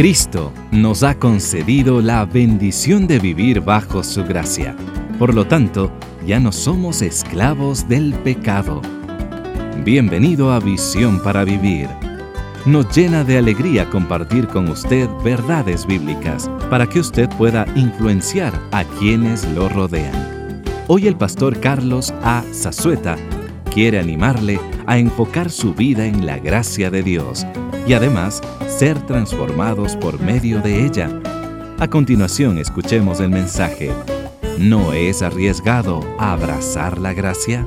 Cristo nos ha concedido la bendición de vivir bajo su gracia. Por lo tanto, ya no somos esclavos del pecado. Bienvenido a Visión para Vivir. Nos llena de alegría compartir con usted verdades bíblicas para que usted pueda influenciar a quienes lo rodean. Hoy el pastor Carlos A. Zazueta quiere animarle a enfocar su vida en la gracia de Dios y además ser transformados por medio de ella. A continuación escuchemos el mensaje. ¿No es arriesgado abrazar la gracia?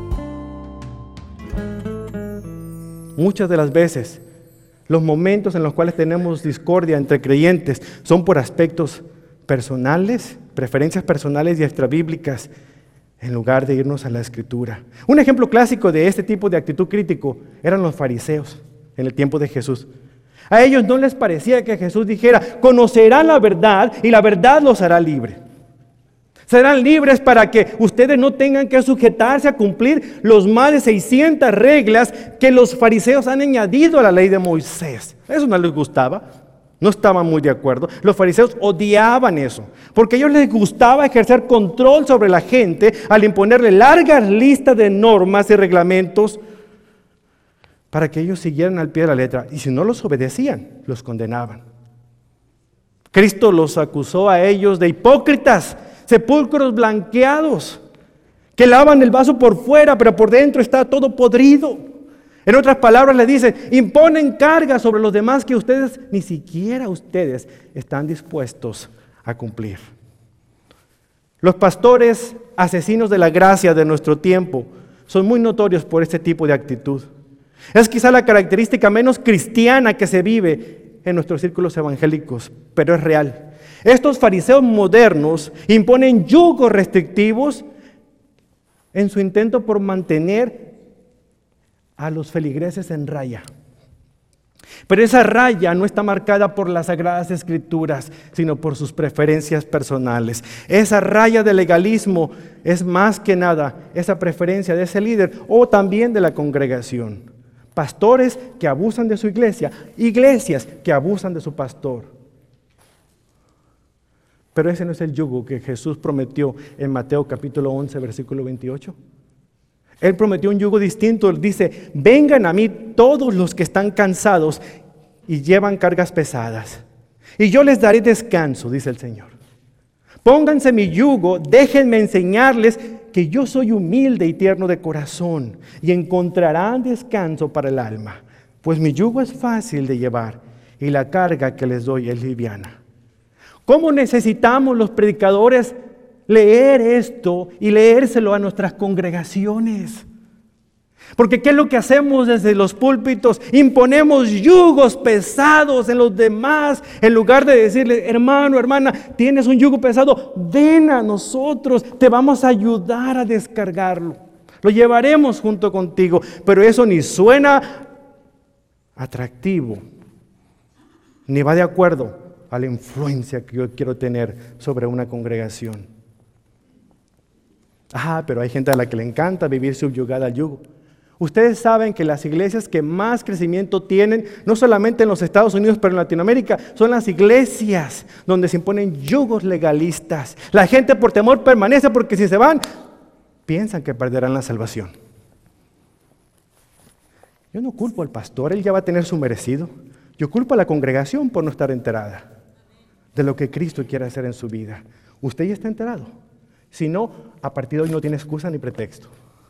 Muchas de las veces, los momentos en los cuales tenemos discordia entre creyentes son por aspectos personales, preferencias personales y extrabíblicas, en lugar de irnos a la Escritura. Un ejemplo clásico de este tipo de actitud crítico eran los fariseos en el tiempo de Jesús. A ellos no les parecía que Jesús dijera: conocerán la verdad y la verdad los hará libres. Serán libres para que ustedes no tengan que sujetarse a cumplir los más de 600 reglas que los fariseos han añadido a la ley de Moisés. Eso no les gustaba, no estaban muy de acuerdo. Los fariseos odiaban eso, porque a ellos les gustaba ejercer control sobre la gente al imponerle largas listas de normas y reglamentos para que ellos siguieran al pie de la letra. Y si no los obedecían, los condenaban. Cristo los acusó a ellos de hipócritas, sepulcros blanqueados, que lavan el vaso por fuera, pero por dentro está todo podrido. En otras palabras le dicen: imponen cargas sobre los demás que ustedes, ni siquiera ustedes, están dispuestos a cumplir. Los pastores asesinos de la gracia de nuestro tiempo son muy notorios por este tipo de actitud. Es quizá la característica menos cristiana que se vive en nuestros círculos evangélicos, pero es real. Estos fariseos modernos imponen yugos restrictivos en su intento por mantener a los feligreses en raya. Pero esa raya no está marcada por las Sagradas Escrituras, sino por sus preferencias personales. Esa raya de legalismo es más que nada esa preferencia de ese líder o también de la congregación. Pastores que abusan de su iglesia, iglesias que abusan de su pastor. Pero ese no es el yugo que Jesús prometió en Mateo capítulo 11, versículo 28. Él prometió un yugo distinto. Él dice: vengan a mí todos los que están cansados y llevan cargas pesadas, y yo les daré descanso, dice el Señor. Pónganse mi yugo, déjenme enseñarles que yo soy humilde y tierno de corazón, y encontrarán descanso para el alma, pues mi yugo es fácil de llevar y la carga que les doy es liviana. ¿Cómo necesitamos los predicadores leer esto y leérselo a nuestras congregaciones? Porque ¿qué es lo que hacemos desde los púlpitos? Imponemos yugos pesados en los demás, en lugar de decirle: hermano, hermana, tienes un yugo pesado, ven a nosotros, te vamos a ayudar a descargarlo. Lo llevaremos junto contigo, pero eso ni suena atractivo, ni va de acuerdo a la influencia que yo quiero tener sobre una congregación. Pero hay gente a la que le encanta vivir subyugada al yugo. Ustedes saben que las iglesias que más crecimiento tienen, no solamente en los Estados Unidos, pero en Latinoamérica, son las iglesias donde se imponen yugos legalistas. La gente por temor permanece, porque si se van, piensan que perderán la salvación. Yo no culpo al pastor, él ya va a tener su merecido. Yo culpo a la congregación por no estar enterada de lo que Cristo quiere hacer en su vida. Usted ya está enterado. Si no, a partir de hoy no tiene excusa ni pretexto.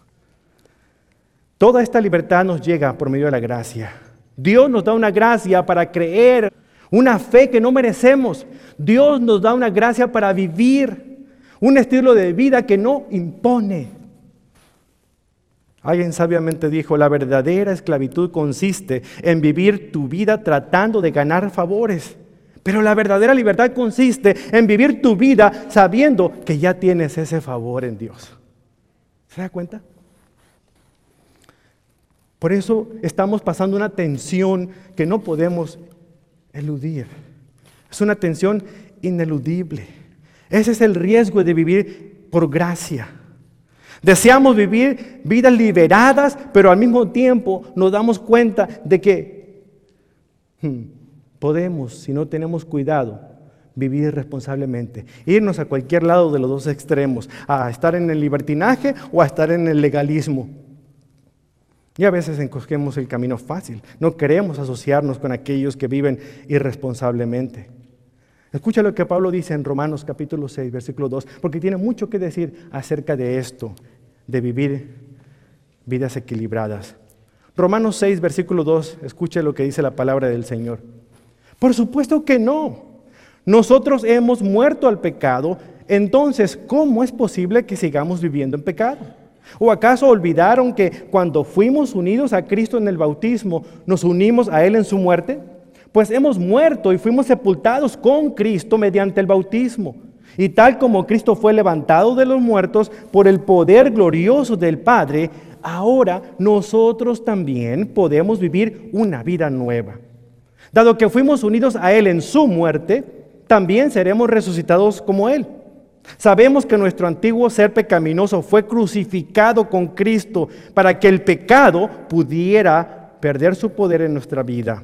Toda esta libertad nos llega por medio de la gracia. Dios nos da una gracia para creer, una fe que no merecemos. Dios nos da una gracia para vivir un estilo de vida que no impone. Alguien sabiamente dijo: la verdadera esclavitud consiste en vivir tu vida tratando de ganar favores. Pero la verdadera libertad consiste en vivir tu vida sabiendo que ya tienes ese favor en Dios. ¿Se da cuenta? Por eso estamos pasando una tensión que no podemos eludir. Es una tensión ineludible. Ese es el riesgo de vivir por gracia. Deseamos vivir vidas liberadas, pero al mismo tiempo nos damos cuenta de que podemos, si no tenemos cuidado, vivir irresponsablemente, irnos a cualquier lado de los dos extremos, a estar en el libertinaje o a estar en el legalismo. Y a veces escogemos el camino fácil, no queremos asociarnos con aquellos que viven irresponsablemente. Escucha lo que Pablo dice en Romanos capítulo 6, versículo 2, porque tiene mucho que decir acerca de esto, de vivir vidas equilibradas. Romanos 6, versículo 2, escucha lo que dice la palabra del Señor. Por supuesto que no. Nosotros hemos muerto al pecado, entonces, ¿cómo es posible que sigamos viviendo en pecado? ¿O acaso olvidaron que cuando fuimos unidos a Cristo en el bautismo, nos unimos a Él en su muerte? Pues hemos muerto y fuimos sepultados con Cristo mediante el bautismo. Y tal como Cristo fue levantado de los muertos por el poder glorioso del Padre, ahora nosotros también podemos vivir una vida nueva. Dado que fuimos unidos a Él en su muerte, también seremos resucitados como Él. Sabemos que nuestro antiguo ser pecaminoso fue crucificado con Cristo para que el pecado pudiera perder su poder en nuestra vida.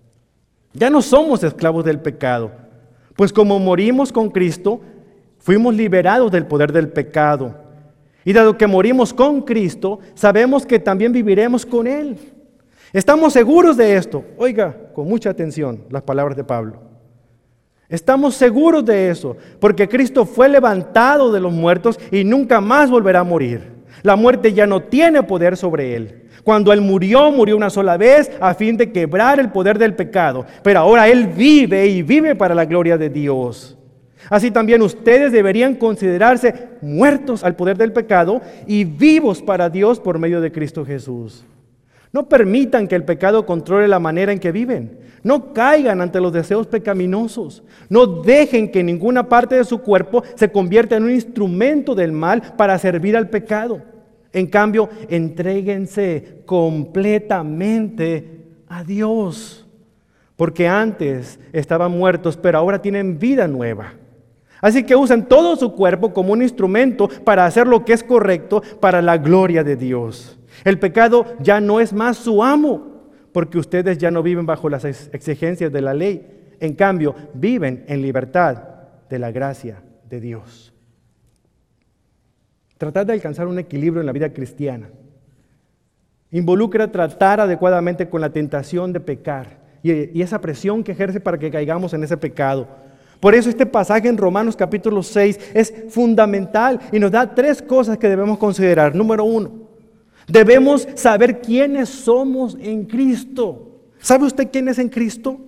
Ya no somos esclavos del pecado, pues como morimos con Cristo, fuimos liberados del poder del pecado. Y dado que morimos con Cristo, sabemos que también viviremos con Él. Estamos seguros de esto. Oiga, con mucha atención las palabras de Pablo. Estamos seguros de eso, porque Cristo fue levantado de los muertos y nunca más volverá a morir. La muerte ya no tiene poder sobre Él. Cuando Él murió, murió una sola vez a fin de quebrar el poder del pecado. Pero ahora Él vive y vive para la gloria de Dios. Así también ustedes deberían considerarse muertos al poder del pecado y vivos para Dios por medio de Cristo Jesús. No permitan que el pecado controle la manera en que viven. No caigan ante los deseos pecaminosos. No dejen que ninguna parte de su cuerpo se convierta en un instrumento del mal para servir al pecado. En cambio, entréguense completamente a Dios. Porque antes estaban muertos, pero ahora tienen vida nueva. Así que usen todo su cuerpo como un instrumento para hacer lo que es correcto para la gloria de Dios. El pecado ya no es más su amo, porque ustedes ya no viven bajo las exigencias de la ley. En cambio, viven en libertad de la gracia de Dios. Tratar de alcanzar un equilibrio en la vida cristiana involucra tratar adecuadamente con la tentación de pecar y esa presión que ejerce para que caigamos en ese pecado. Por eso este pasaje en Romanos capítulo 6 es fundamental y nos da 3 cosas que debemos considerar. Número 1, debemos saber quiénes somos en Cristo. ¿Sabe usted quién es en Cristo?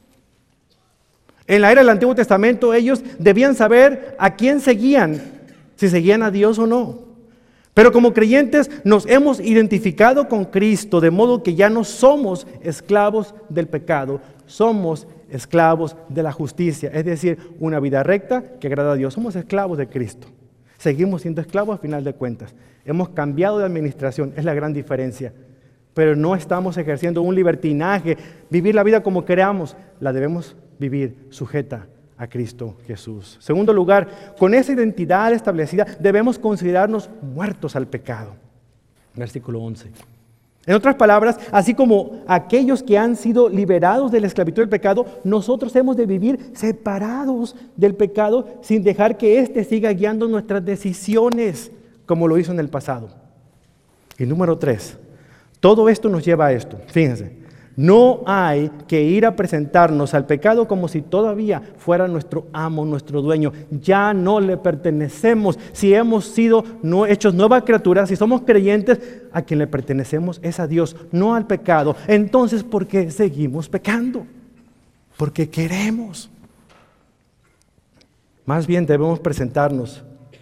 En la era del Antiguo Testamento ellos debían saber a quién seguían, si seguían a Dios o no. Pero como creyentes nos hemos identificado con Cristo, de modo que ya no somos esclavos del pecado, somos esclavos de la justicia, es decir, una vida recta que agrada a Dios. Somos esclavos de Cristo. Seguimos siendo esclavos a final de cuentas. Hemos cambiado de administración, es la gran diferencia. Pero no estamos ejerciendo un libertinaje, vivir la vida como queramos, la debemos vivir sujeta a Cristo Jesús. Segundo lugar, con esa identidad establecida debemos considerarnos muertos al pecado. Versículo 11. En otras palabras, así como aquellos que han sido liberados de la esclavitud del pecado, nosotros hemos de vivir separados del pecado sin dejar que éste siga guiando nuestras decisiones, como lo hizo en el pasado. Y número 3, todo esto nos lleva a esto. Fíjense, no hay que ir a presentarnos al pecado como si todavía fuera nuestro amo, nuestro dueño. Ya no le pertenecemos. Si hemos sido hechos nuevas criaturas, si somos creyentes, a quien le pertenecemos es a Dios, no al pecado. Entonces, ¿por qué seguimos pecando? Porque queremos. Más bien debemos presentarnos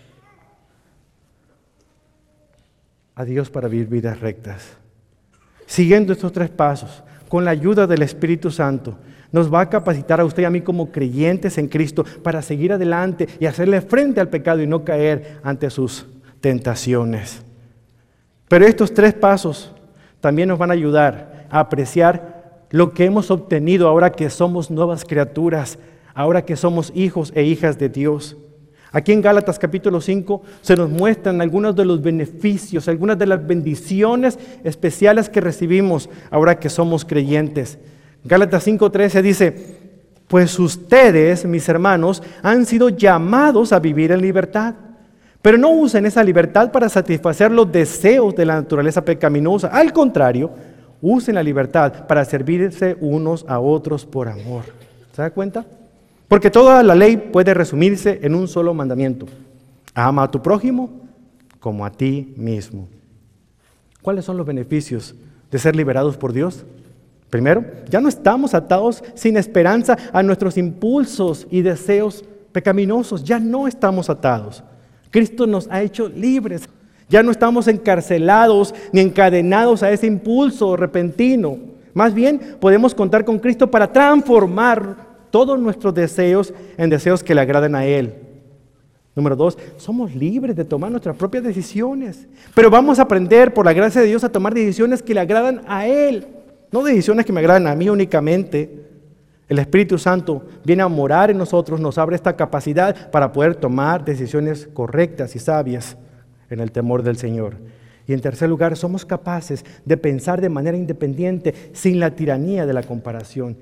a Dios para vivir vidas rectas. Siguiendo estos 3 pasos, con la ayuda del Espíritu Santo, nos va a capacitar a usted y a mí como creyentes en Cristo para seguir adelante y hacerle frente al pecado y no caer ante sus tentaciones. Pero estos 3 pasos también nos van a ayudar a apreciar lo que hemos obtenido ahora que somos nuevas criaturas, ahora que somos hijos e hijas de Dios. Aquí en Gálatas capítulo 5 se nos muestran algunos de los beneficios, algunas de las bendiciones especiales que recibimos ahora que somos creyentes. Gálatas 5:13 dice, Pues ustedes, mis hermanos, han sido llamados a vivir en libertad. Pero no usen esa libertad para satisfacer los deseos de la naturaleza pecaminosa. Al contrario, usen la libertad para servirse unos a otros por amor. ¿Se da cuenta? Porque toda la ley puede resumirse en un solo mandamiento. Ama a tu prójimo como a ti mismo. ¿Cuáles son los beneficios de ser liberados por Dios? Primero, ya no estamos atados sin esperanza a nuestros impulsos y deseos pecaminosos. Ya no estamos atados. Cristo nos ha hecho libres. Ya no estamos encarcelados ni encadenados a ese impulso repentino. Más bien, podemos contar con Cristo para transformar todos nuestros deseos en deseos que le agraden a Él. Número 2, somos libres de tomar nuestras propias decisiones. Pero vamos a aprender, por la gracia de Dios, a tomar decisiones que le agradan a Él. No decisiones que me agradan a mí únicamente. El Espíritu Santo viene a morar en nosotros, nos abre esta capacidad para poder tomar decisiones correctas y sabias en el temor del Señor. Y en tercer lugar, somos capaces de pensar de manera independiente, sin la tiranía de la comparación.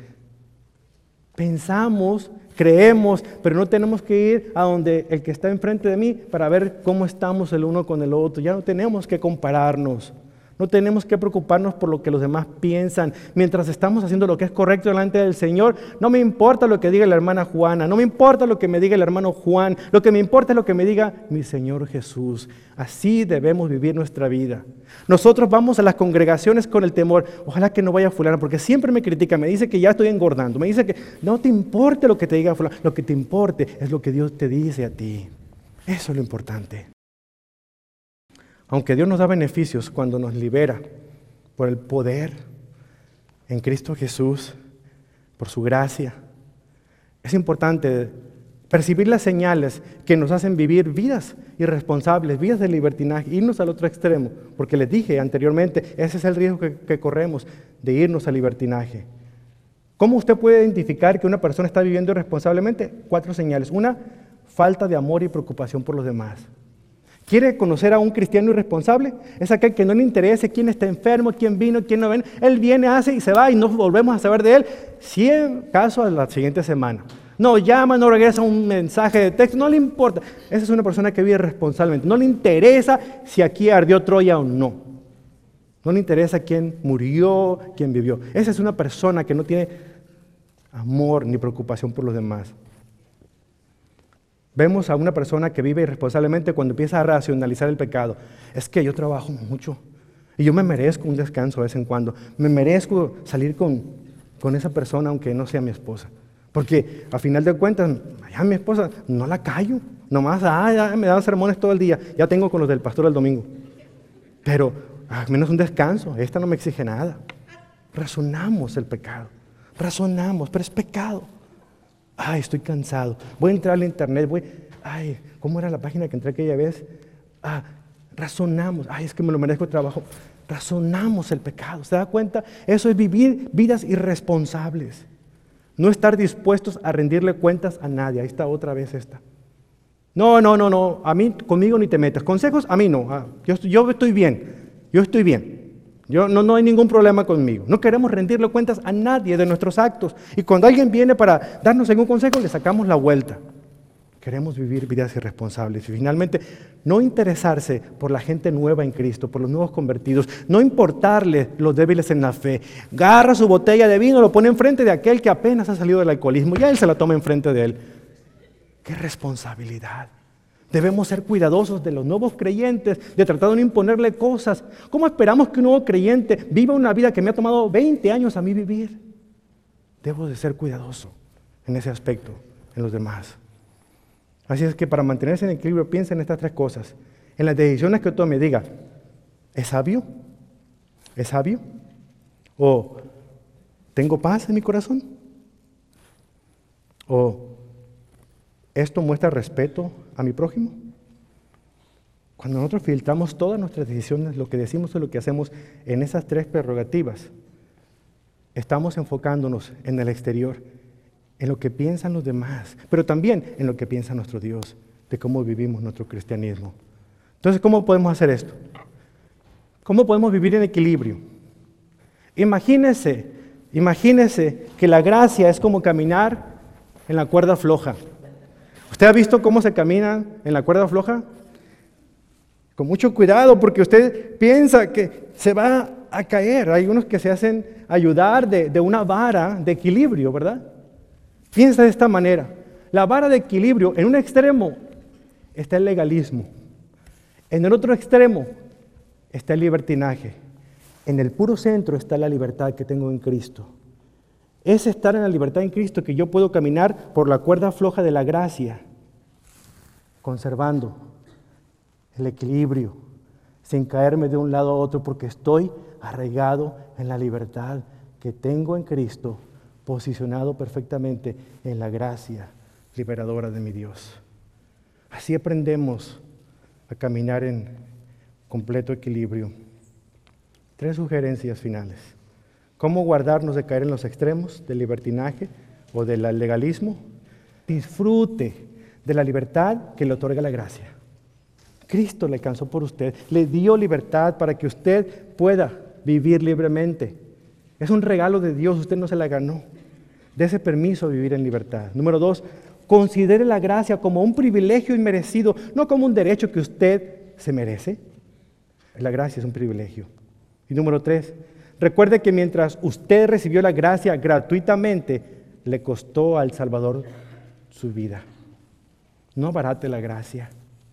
Pensamos, creemos, pero no tenemos que ir a donde el que está enfrente de mí para ver cómo estamos el uno con el otro. Ya no tenemos que compararnos. No tenemos que preocuparnos por lo que los demás piensan. Mientras estamos haciendo lo que es correcto delante del Señor, no me importa lo que diga la hermana Juana, no me importa lo que me diga el hermano Juan, lo que me importa es lo que me diga mi Señor Jesús. Así debemos vivir nuestra vida. Nosotros vamos a las congregaciones con el temor, ojalá que no vaya fulano, porque siempre me critica, me dice que ya estoy engordando, me dice que no te importe lo que te diga fulano, lo que te importe es lo que Dios te dice a ti. Eso es lo importante. Aunque Dios nos da beneficios cuando nos libera por el poder en Cristo Jesús, por su gracia, es importante percibir las señales que nos hacen vivir vidas irresponsables, vidas de libertinaje, irnos al otro extremo, porque les dije anteriormente, ese es el riesgo que corremos de irnos al libertinaje. ¿Cómo usted puede identificar que una persona está viviendo irresponsablemente? 4 señales. Una, falta de amor y preocupación por los demás. ¿Quiere conocer a un cristiano irresponsable? Es aquel que no le interesa quién está enfermo, quién vino, quién no viene. Él viene, hace y se va y no volvemos a saber de él. Si en caso a la siguiente semana. No llama, no regresa un mensaje de texto, no le importa. Esa es una persona que vive irresponsablemente. No le interesa si aquí ardió Troya o no. No le interesa quién murió, quién vivió. Esa es una persona que no tiene amor ni preocupación por los demás. Vemos a una persona que vive irresponsablemente cuando empieza a racionalizar el pecado. Es que yo trabajo mucho y yo me merezco un descanso de vez en cuando. Me merezco salir con esa persona aunque no sea mi esposa. Porque a final de cuentas, ya mi esposa no la callo. Nomás ya me dan sermones todo el día. Ya tengo con los del pastor el domingo. Pero al menos un descanso. Esta no me exige nada. Razonamos el pecado. Razonamos, pero es pecado. Ay, estoy cansado. Voy a entrar al internet. ¿Cómo era la página que entré aquella vez? Razonamos. Ay, es que me lo merezco el trabajo. Razonamos el pecado. ¿Se da cuenta? Eso es vivir vidas irresponsables. No estar dispuestos a rendirle cuentas a nadie. Ahí está otra vez esta. No. A mí, conmigo ni te metas. Consejos, a mí no. Yo estoy bien. Yo estoy bien. No hay ningún problema conmigo. No queremos rendirle cuentas a nadie de nuestros actos. Y cuando alguien viene para darnos algún consejo, le sacamos la vuelta. Queremos vivir vidas irresponsables. Y finalmente, no interesarse por la gente nueva en Cristo, por los nuevos convertidos. No importarle los débiles en la fe. Agarra su botella de vino, lo pone enfrente de aquel que apenas ha salido del alcoholismo. Ya él se la toma enfrente de él. ¡Qué responsabilidad! Debemos ser cuidadosos de los nuevos creyentes, de tratar de no imponerle cosas. ¿Cómo esperamos que un nuevo creyente viva una vida que me ha tomado 20 años a mí vivir? Debo de ser cuidadoso en ese aspecto, en los demás. Así es que para mantenerse en equilibrio, piensa en estas 3 cosas. En las decisiones que tome, diga, ¿es sabio? ¿Es sabio? ¿O tengo paz en mi corazón? ¿O esto muestra respeto a mi prójimo? Cuando nosotros filtramos todas nuestras decisiones, lo que decimos y lo que hacemos en esas 3 prerrogativas, estamos enfocándonos en el exterior, en lo que piensan los demás, pero también en lo que piensa nuestro Dios, de cómo vivimos nuestro cristianismo. Entonces, ¿cómo podemos hacer esto? ¿Cómo podemos vivir en equilibrio? Imagínese que la gracia es como caminar en la cuerda floja. ¿Usted ha visto cómo se camina en la cuerda floja? Con mucho cuidado, porque usted piensa que se va a caer. Hay unos que se hacen ayudar de una vara de equilibrio, ¿verdad? Piensa de esta manera. La vara de equilibrio, en un extremo está el legalismo. En el otro extremo está el libertinaje. En el puro centro está la libertad que tengo en Cristo. Es estar en la libertad en Cristo que yo puedo caminar por la cuerda floja de la gracia, conservando el equilibrio, sin caerme de un lado a otro, porque estoy arraigado en la libertad que tengo en Cristo, posicionado perfectamente en la gracia liberadora de mi Dios. Así aprendemos a caminar en completo equilibrio. 3 sugerencias finales. ¿Cómo guardarnos de caer en los extremos del libertinaje o del legalismo? Disfrute de la libertad que le otorga la gracia. Cristo le alcanzó por usted, le dio libertad para que usted pueda vivir libremente. Es un regalo de Dios, usted no se la ganó. Dese permiso a vivir en libertad. Número 2, considere la gracia como un privilegio inmerecido, no como un derecho que usted se merece. La gracia es un privilegio. Y número 3, recuerde que mientras usted recibió la gracia gratuitamente, le costó al Salvador su vida. No abarate la gracia.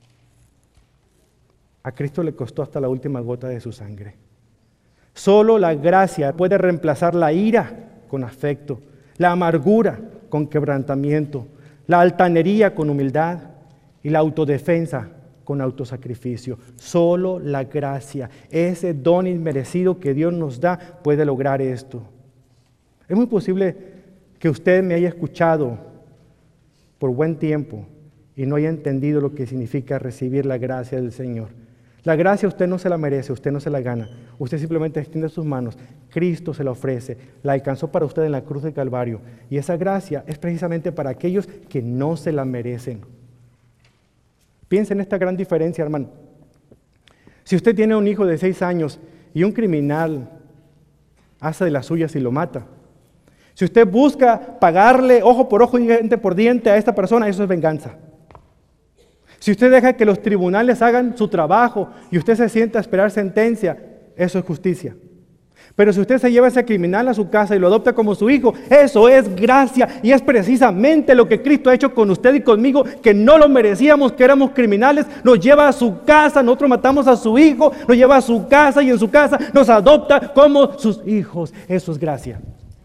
A Cristo le costó hasta la última gota de su sangre. Solo la gracia puede reemplazar la ira con afecto, la amargura con quebrantamiento, la altanería con humildad y la autodefensa con autosacrificio. Solo la gracia, ese don inmerecido que Dios nos da, puede lograr esto. Es muy posible que usted me haya escuchado por buen tiempo y no haya entendido lo que significa recibir la gracia del Señor. La gracia usted no se la merece, usted no se la gana. Usted simplemente extiende sus manos. Cristo se la ofrece. La alcanzó para usted en la cruz del Calvario. Y esa gracia es precisamente para aquellos que no se la merecen. Piensa en esta gran diferencia, hermano. Si usted tiene un hijo de 6 años y un criminal hace de las suyas y lo mata, si usted busca pagarle ojo por ojo y diente por diente a esta persona, eso es venganza. Si usted deja que los tribunales hagan su trabajo y usted se sienta a esperar sentencia, eso es justicia. Pero si usted se lleva a ese criminal a su casa y lo adopta como su hijo, eso es gracia y es precisamente lo que Cristo ha hecho con usted y conmigo, que no lo merecíamos, que éramos criminales, nos lleva a su casa, nosotros matamos a su hijo, nos lleva a su casa y en su casa nos adopta como sus hijos. Eso es gracia.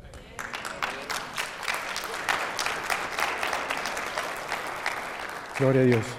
Gloria a Dios.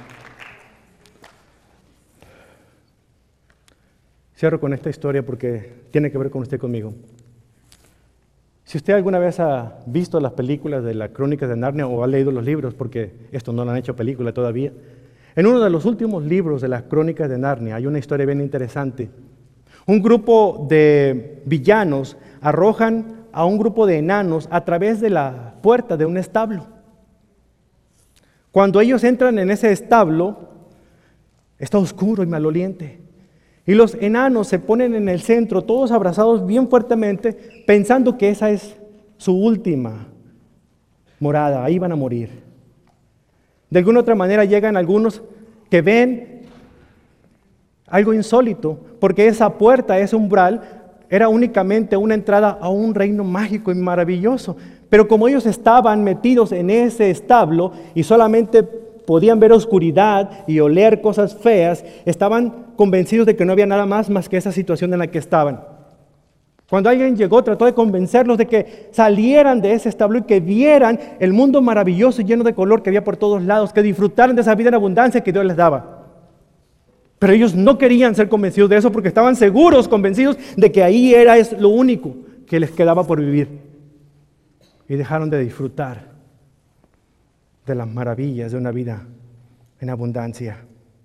Cierro con esta historia porque tiene que ver con usted conmigo. Si usted alguna vez ha visto las películas de las Crónicas de Narnia o ha leído los libros, porque esto no lo han hecho película todavía, en uno de los últimos libros de las Crónicas de Narnia hay una historia bien interesante. Un grupo de villanos arrojan a un grupo de enanos a través de la puerta de un establo. Cuando ellos entran en ese establo, está oscuro y maloliente. Y los enanos se ponen en el centro, todos abrazados bien fuertemente, pensando que esa es su última morada, ahí van a morir. De alguna otra manera llegan algunos que ven algo insólito, porque esa puerta, ese umbral, era únicamente una entrada a un reino mágico y maravilloso. Pero como ellos estaban metidos en ese establo y solamente podían ver oscuridad y oler cosas feas, estaban convencidos de que no había nada más que esa situación en la que estaban. Cuando alguien llegó, trató de convencerlos de que salieran de ese establo y que vieran el mundo maravilloso y lleno de color que había por todos lados, que disfrutaran de esa vida en abundancia que Dios les daba. Pero ellos no querían ser convencidos de eso porque estaban seguros, convencidos de que ahí era lo único que les quedaba por vivir. Y dejaron de disfrutar de las maravillas de una vida en abundancia.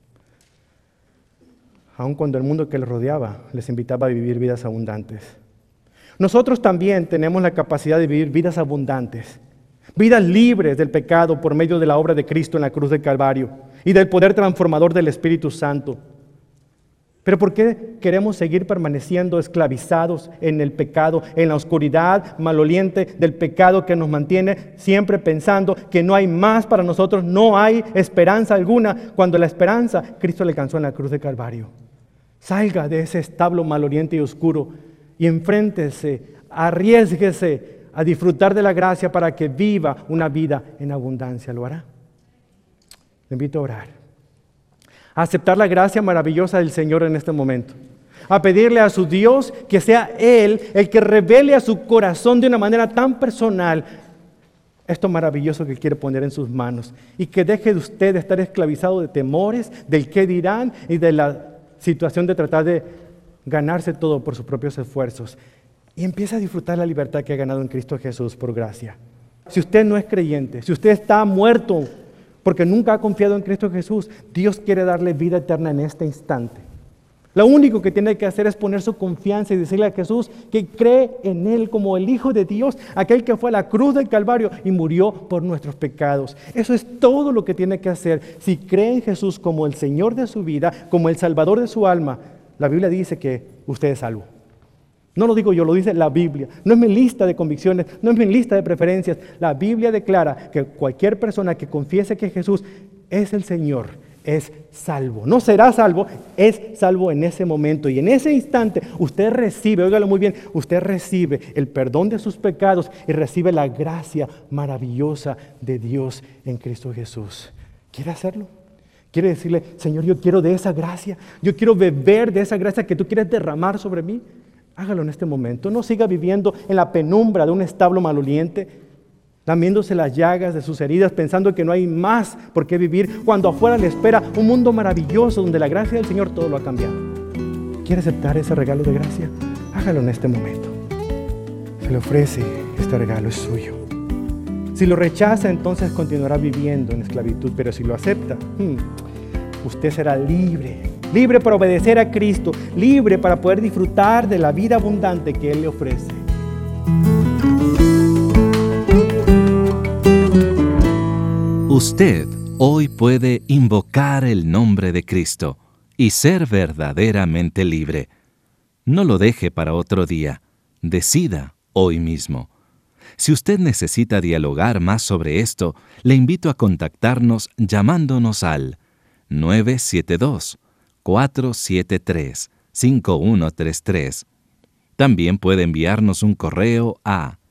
Aun cuando el mundo que les rodeaba les invitaba a vivir vidas abundantes. Nosotros también tenemos la capacidad de vivir vidas abundantes, vidas libres del pecado por medio de la obra de Cristo en la cruz del Calvario y del poder transformador del Espíritu Santo. Pero ¿por qué queremos seguir permaneciendo esclavizados en el pecado, en la oscuridad maloliente del pecado que nos mantiene siempre pensando que no hay más para nosotros, no hay esperanza alguna, cuando la esperanza Cristo le alcanzó en la cruz de Calvario? Salga de ese establo maloliente y oscuro y enfréntese, arriésguese a disfrutar de la gracia para que viva una vida en abundancia. ¿Lo hará? Le invito a orar, a aceptar la gracia maravillosa del Señor en este momento, a pedirle a su Dios que sea Él el que revele a su corazón de una manera tan personal esto maravilloso que quiere poner en sus manos, y que deje de usted de estar esclavizado de temores, del qué dirán y de la situación de tratar de ganarse todo por sus propios esfuerzos, y empiece a disfrutar la libertad que ha ganado en Cristo Jesús por gracia. Si usted no es creyente, si usted está muerto porque nunca ha confiado en Cristo Jesús, Dios quiere darle vida eterna en este instante. Lo único que tiene que hacer es poner su confianza y decirle a Jesús que cree en Él como el Hijo de Dios, aquel que fue a la cruz del Calvario y murió por nuestros pecados. Eso es todo lo que tiene que hacer. Si cree en Jesús como el Señor de su vida, como el Salvador de su alma, la Biblia dice que usted es salvo. No lo digo yo, lo dice la Biblia. No es mi lista de convicciones, no es mi lista de preferencias. La Biblia declara que cualquier persona que confiese que Jesús es el Señor, es salvo. No será salvo, es salvo en ese momento. Y en ese instante usted recibe, óigalo muy bien, usted recibe el perdón de sus pecados y recibe la gracia maravillosa de Dios en Cristo Jesús. ¿Quiere hacerlo? ¿Quiere decirle, Señor, yo quiero de esa gracia? Yo quiero beber de esa gracia que tú quieres derramar sobre mí. Hágalo en este momento. No siga viviendo en la penumbra de un establo maloliente, lamiéndose las llagas de sus heridas, pensando que no hay más por qué vivir, cuando afuera le espera un mundo maravilloso donde la gracia del Señor todo lo ha cambiado. ¿Quiere aceptar ese regalo de gracia? Hágalo en este momento. Se le ofrece este regalo, es suyo. Si lo rechaza, entonces continuará viviendo en esclavitud, pero si lo acepta, usted será libre. Libre para obedecer a Cristo, libre para poder disfrutar de la vida abundante que Él le ofrece. Usted hoy puede invocar el nombre de Cristo y ser verdaderamente libre. No lo deje para otro día. Decida hoy mismo. Si usted necesita dialogar más sobre esto, le invito a contactarnos llamándonos al 972-473-5133. También puede enviarnos un correo a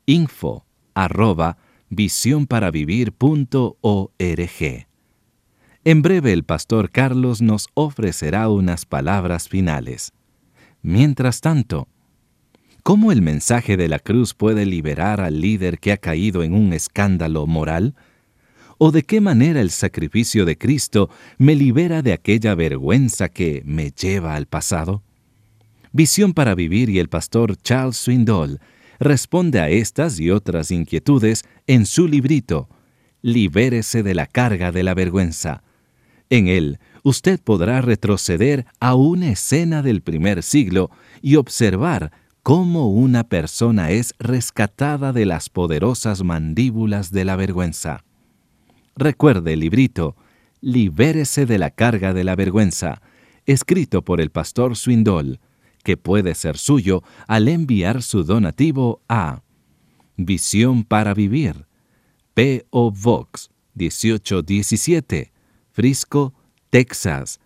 info@visionparavivir.org. En breve el pastor Carlos nos ofrecerá unas palabras finales. Mientras tanto, ¿cómo el mensaje de la cruz puede liberar al líder que ha caído en un escándalo moral? ¿O de qué manera el sacrificio de Cristo me libera de aquella vergüenza que me lleva al pasado? Visión para Vivir y el pastor Charles Swindoll responde a estas y otras inquietudes en su librito, Libérese de la carga de la vergüenza. En él, usted podrá retroceder a una escena del primer siglo y observar cómo una persona es rescatada de las poderosas mandíbulas de la vergüenza. Recuerde el librito Libérese de la carga de la vergüenza, escrito por el pastor Swindoll, que puede ser suyo al enviar su donativo a Visión para Vivir, P.O. Box 1817, Frisco, Texas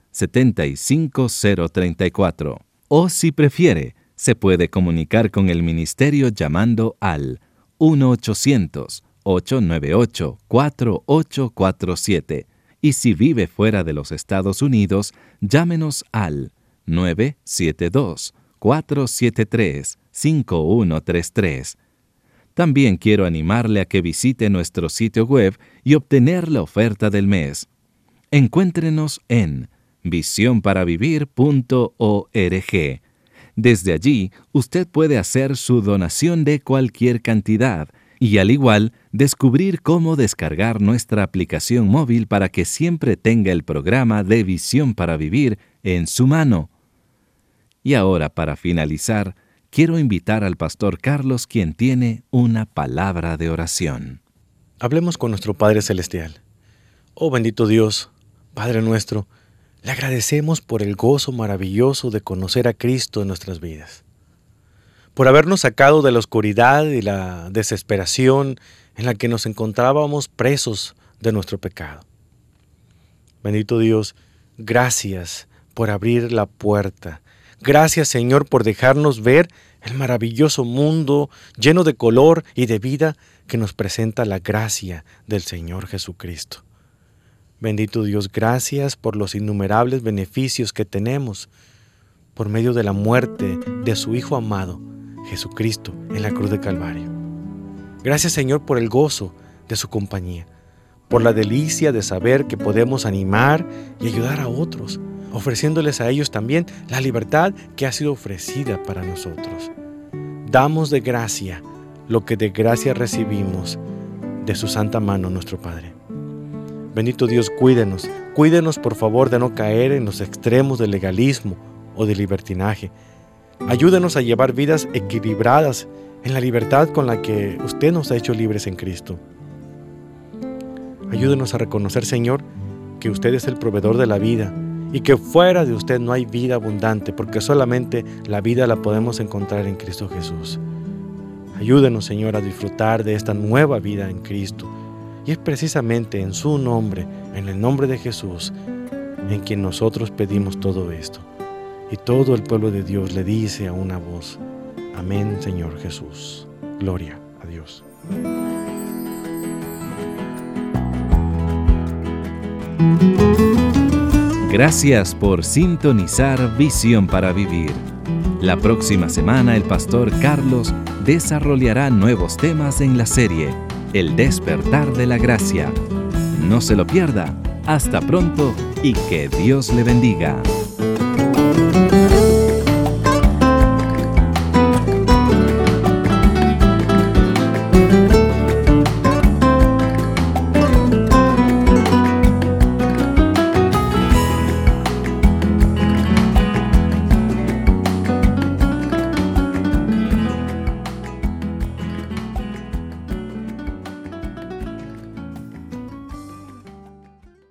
75034. O si prefiere, se puede comunicar con el ministerio llamando al 1-800-898-4847. Y si vive fuera de los Estados Unidos, llámenos al 972-473-5133. También quiero animarle a que visite nuestro sitio web y obtener la oferta del mes. Encuéntrenos en visionparavivir.org. Desde allí, usted puede hacer su donación de cualquier cantidad y, al igual, descubrir cómo descargar nuestra aplicación móvil para que siempre tenga el programa de Visión para Vivir en su mano. Y ahora, para finalizar, quiero invitar al pastor Carlos, quien tiene una palabra de oración. Hablemos con nuestro Padre Celestial. Oh bendito Dios, Padre nuestro, Le agradecemos por el gozo maravilloso de conocer a Cristo en nuestras vidas, por habernos sacado de la oscuridad y la desesperación en la que nos encontrábamos presos de nuestro pecado. Bendito Dios, gracias por abrir la puerta. Gracias, Señor, por dejarnos ver el maravilloso mundo lleno de color y de vida que nos presenta la gracia del Señor Jesucristo. Bendito Dios, gracias por los innumerables beneficios que tenemos por medio de la muerte de su Hijo amado, Jesucristo, en la cruz de Calvario. Gracias, Señor, por el gozo de su compañía, por la delicia de saber que podemos animar y ayudar a otros, ofreciéndoles a ellos también la libertad que ha sido ofrecida para nosotros. Damos de gracia lo que de gracia recibimos de su santa mano, nuestro Padre. Bendito Dios, cuídenos por favor de no caer en los extremos del legalismo o del libertinaje. Ayúdenos a llevar vidas equilibradas en la libertad con la que usted nos ha hecho libres en Cristo. Ayúdenos a reconocer, Señor, que usted es el proveedor de la vida y que fuera de usted no hay vida abundante, porque solamente la vida la podemos encontrar en Cristo Jesús. Ayúdenos, Señor, a disfrutar de esta nueva vida en Cristo. Y es precisamente en su nombre, en el nombre de Jesús, en quien nosotros pedimos todo esto. Y todo el pueblo de Dios le dice a una voz: amén, Señor Jesús. Gloria a Dios. Gracias por sintonizar Visión para Vivir. La próxima semana el pastor Carlos desarrollará nuevos temas en la serie El despertar de la gracia. No se lo pierda. Hasta pronto y que Dios le bendiga.